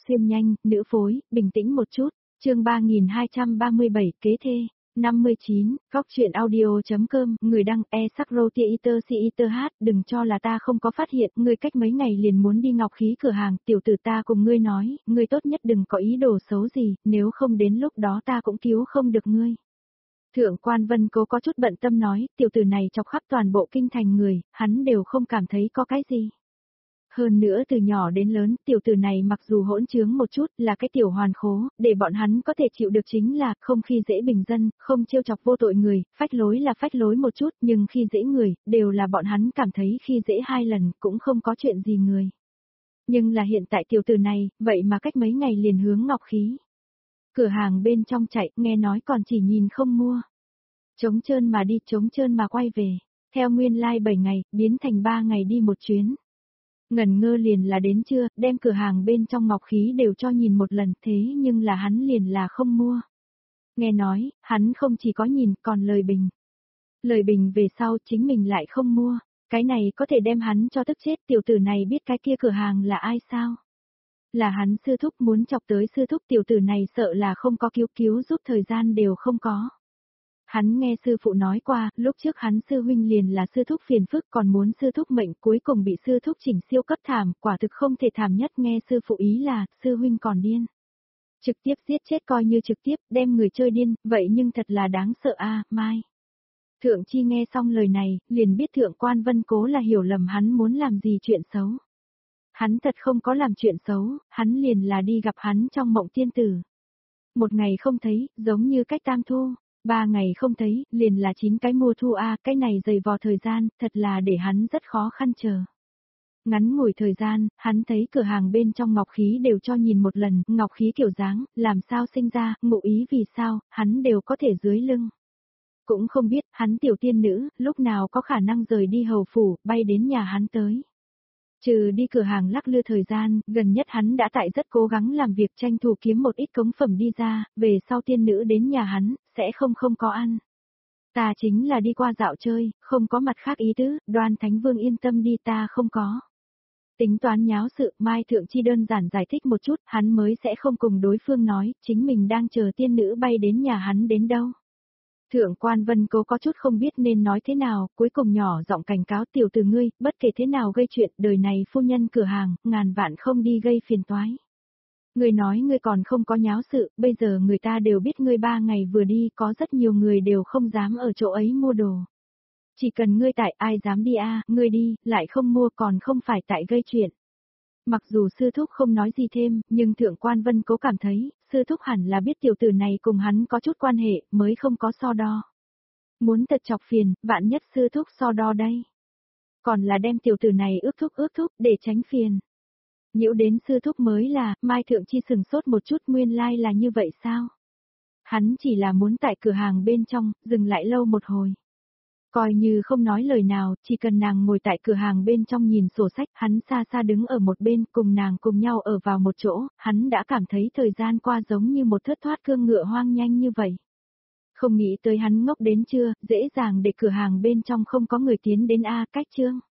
xuyên nhanh, nữ phối, bình tĩnh một chút. Chương 3237, kế thê. 59, góc chuyện audio.com, người đăng e-sắc-rô-tia-iter-si-iter-hát, đừng cho là ta không có phát hiện, ngươi cách mấy ngày liền muốn đi ngọc khí cửa hàng, tiểu tử ta cùng ngươi nói, ngươi tốt nhất đừng có ý đồ xấu gì, nếu không đến lúc đó ta cũng cứu không được ngươi. Thượng quan Vân Cố có chút bận tâm nói, tiểu tử này chọc khắp toàn bộ kinh thành người, hắn đều không cảm thấy có cái gì. Hơn nữa từ nhỏ đến lớn, tiểu tử này mặc dù hỗn trướng một chút là cái tiểu hoàn khố, để bọn hắn có thể chịu được chính là không khi dễ bình dân, không trêu chọc vô tội người, phách lối là phách lối một chút nhưng khi dễ người, đều là bọn hắn cảm thấy khi dễ 2 lần cũng không có chuyện gì người. Nhưng là hiện tại tiểu tử này, vậy mà cách mấy ngày liền hướng ngọc khí. Cửa hàng bên trong chạy, nghe nói còn chỉ nhìn không mua. Trống trơn mà đi, trống trơn mà quay về. Theo nguyên lai 7 ngày, biến thành 3 ngày đi một chuyến. Ngần ngơ liền là đến trưa, đem cửa hàng bên trong ngọc khí đều cho nhìn một lần, thế nhưng là hắn liền là không mua. Nghe nói, hắn không chỉ có nhìn, còn lời bình. Lời bình về sau chính mình lại không mua. Cái này có thể đem hắn cho tức chết, tiểu tử này biết cái kia cửa hàng là ai sao? Là hắn sư thúc, muốn chọc tới sư thúc, tiểu tử này sợ là không có cứu giúp thời gian đều không có. Hắn nghe sư phụ nói qua, lúc trước hắn sư huynh liền là sư thúc phiền phức còn muốn sư thúc mệnh, cuối cùng bị sư thúc chỉnh siêu cấp thảm, quả thực không thể thảm nhất, nghe sư phụ ý là, sư huynh còn điên. Trực tiếp giết chết coi như trực tiếp, đem người chơi điên, vậy nhưng thật là đáng sợ a, Mai. Thượng Chi nghe xong lời này, liền biết Thượng quan Vân Cố là hiểu lầm hắn muốn làm gì chuyện xấu. Hắn thật không có làm chuyện xấu, hắn liền là đi gặp hắn trong mộng tiên tử. 1 ngày không thấy, giống như cách tam thu. 3 ngày không thấy, liền là 9 cái mùa thu a, cái này dày vò thời gian, thật là để hắn rất khó khăn chờ. Ngắn ngủi thời gian, hắn thấy cửa hàng bên trong ngọc khí đều cho nhìn một lần, ngọc khí kiểu dáng, làm sao sinh ra, ngụ ý vì sao, hắn đều có thể dưới lưng. Cũng không biết, hắn tiểu tiên nữ, lúc nào có khả năng rời đi hầu phủ, bay đến nhà hắn tới. Trừ đi cửa hàng lắc lư thời gian, gần nhất hắn đã tại rất cố gắng làm việc tranh thủ kiếm một ít cống phẩm đi ra, về sau tiên nữ đến nhà hắn, sẽ không có ăn. Ta chính là đi qua dạo chơi, không có mặt khác ý tứ, Đoan Thánh Vương yên tâm đi, ta không có. Tính toán nháo sự, Mai Thượng Chi đơn giản giải thích một chút, hắn mới sẽ không cùng đối phương nói, chính mình đang chờ tiên nữ bay đến nhà hắn đến đâu. Thượng quan Vân Cố có chút không biết nên nói thế nào, cuối cùng nhỏ giọng cảnh cáo tiểu tử ngươi, bất kể thế nào gây chuyện, đời này phu nhân cửa hàng, ngàn vạn không đi gây phiền toái. Ngươi nói ngươi còn không có nháo sự, bây giờ người ta đều biết ngươi 3 ngày vừa đi, có rất nhiều người đều không dám ở chỗ ấy mua đồ. Chỉ cần ngươi tại, ai dám đi a, ngươi đi, lại không mua còn không phải tại gây chuyện. Mặc dù sư thúc không nói gì thêm, nhưng Thượng quan Vân Cố cảm thấy, sư thúc hẳn là biết tiểu tử này cùng hắn có chút quan hệ, mới không có so đo. Muốn thật chọc phiền, vạn nhất sư thúc so đo đây. Còn là đem tiểu tử này ước thúc, để tránh phiền. Nhiễu đến sư thúc mới là, Mai Thượng Chi sừng sốt một chút, nguyên lai là như vậy sao? Hắn chỉ là muốn tại cửa hàng bên trong, dừng lại lâu một hồi. Coi như không nói lời nào, chỉ cần nàng ngồi tại cửa hàng bên trong nhìn sổ sách, hắn xa xa đứng ở một bên cùng nàng cùng nhau ở vào một chỗ, hắn đã cảm thấy thời gian qua giống như một thớt thoát cương ngựa hoang nhanh như vậy. Không nghĩ tới hắn ngốc đến chưa, dễ dàng để cửa hàng bên trong không có người tiến đến a, cách chương.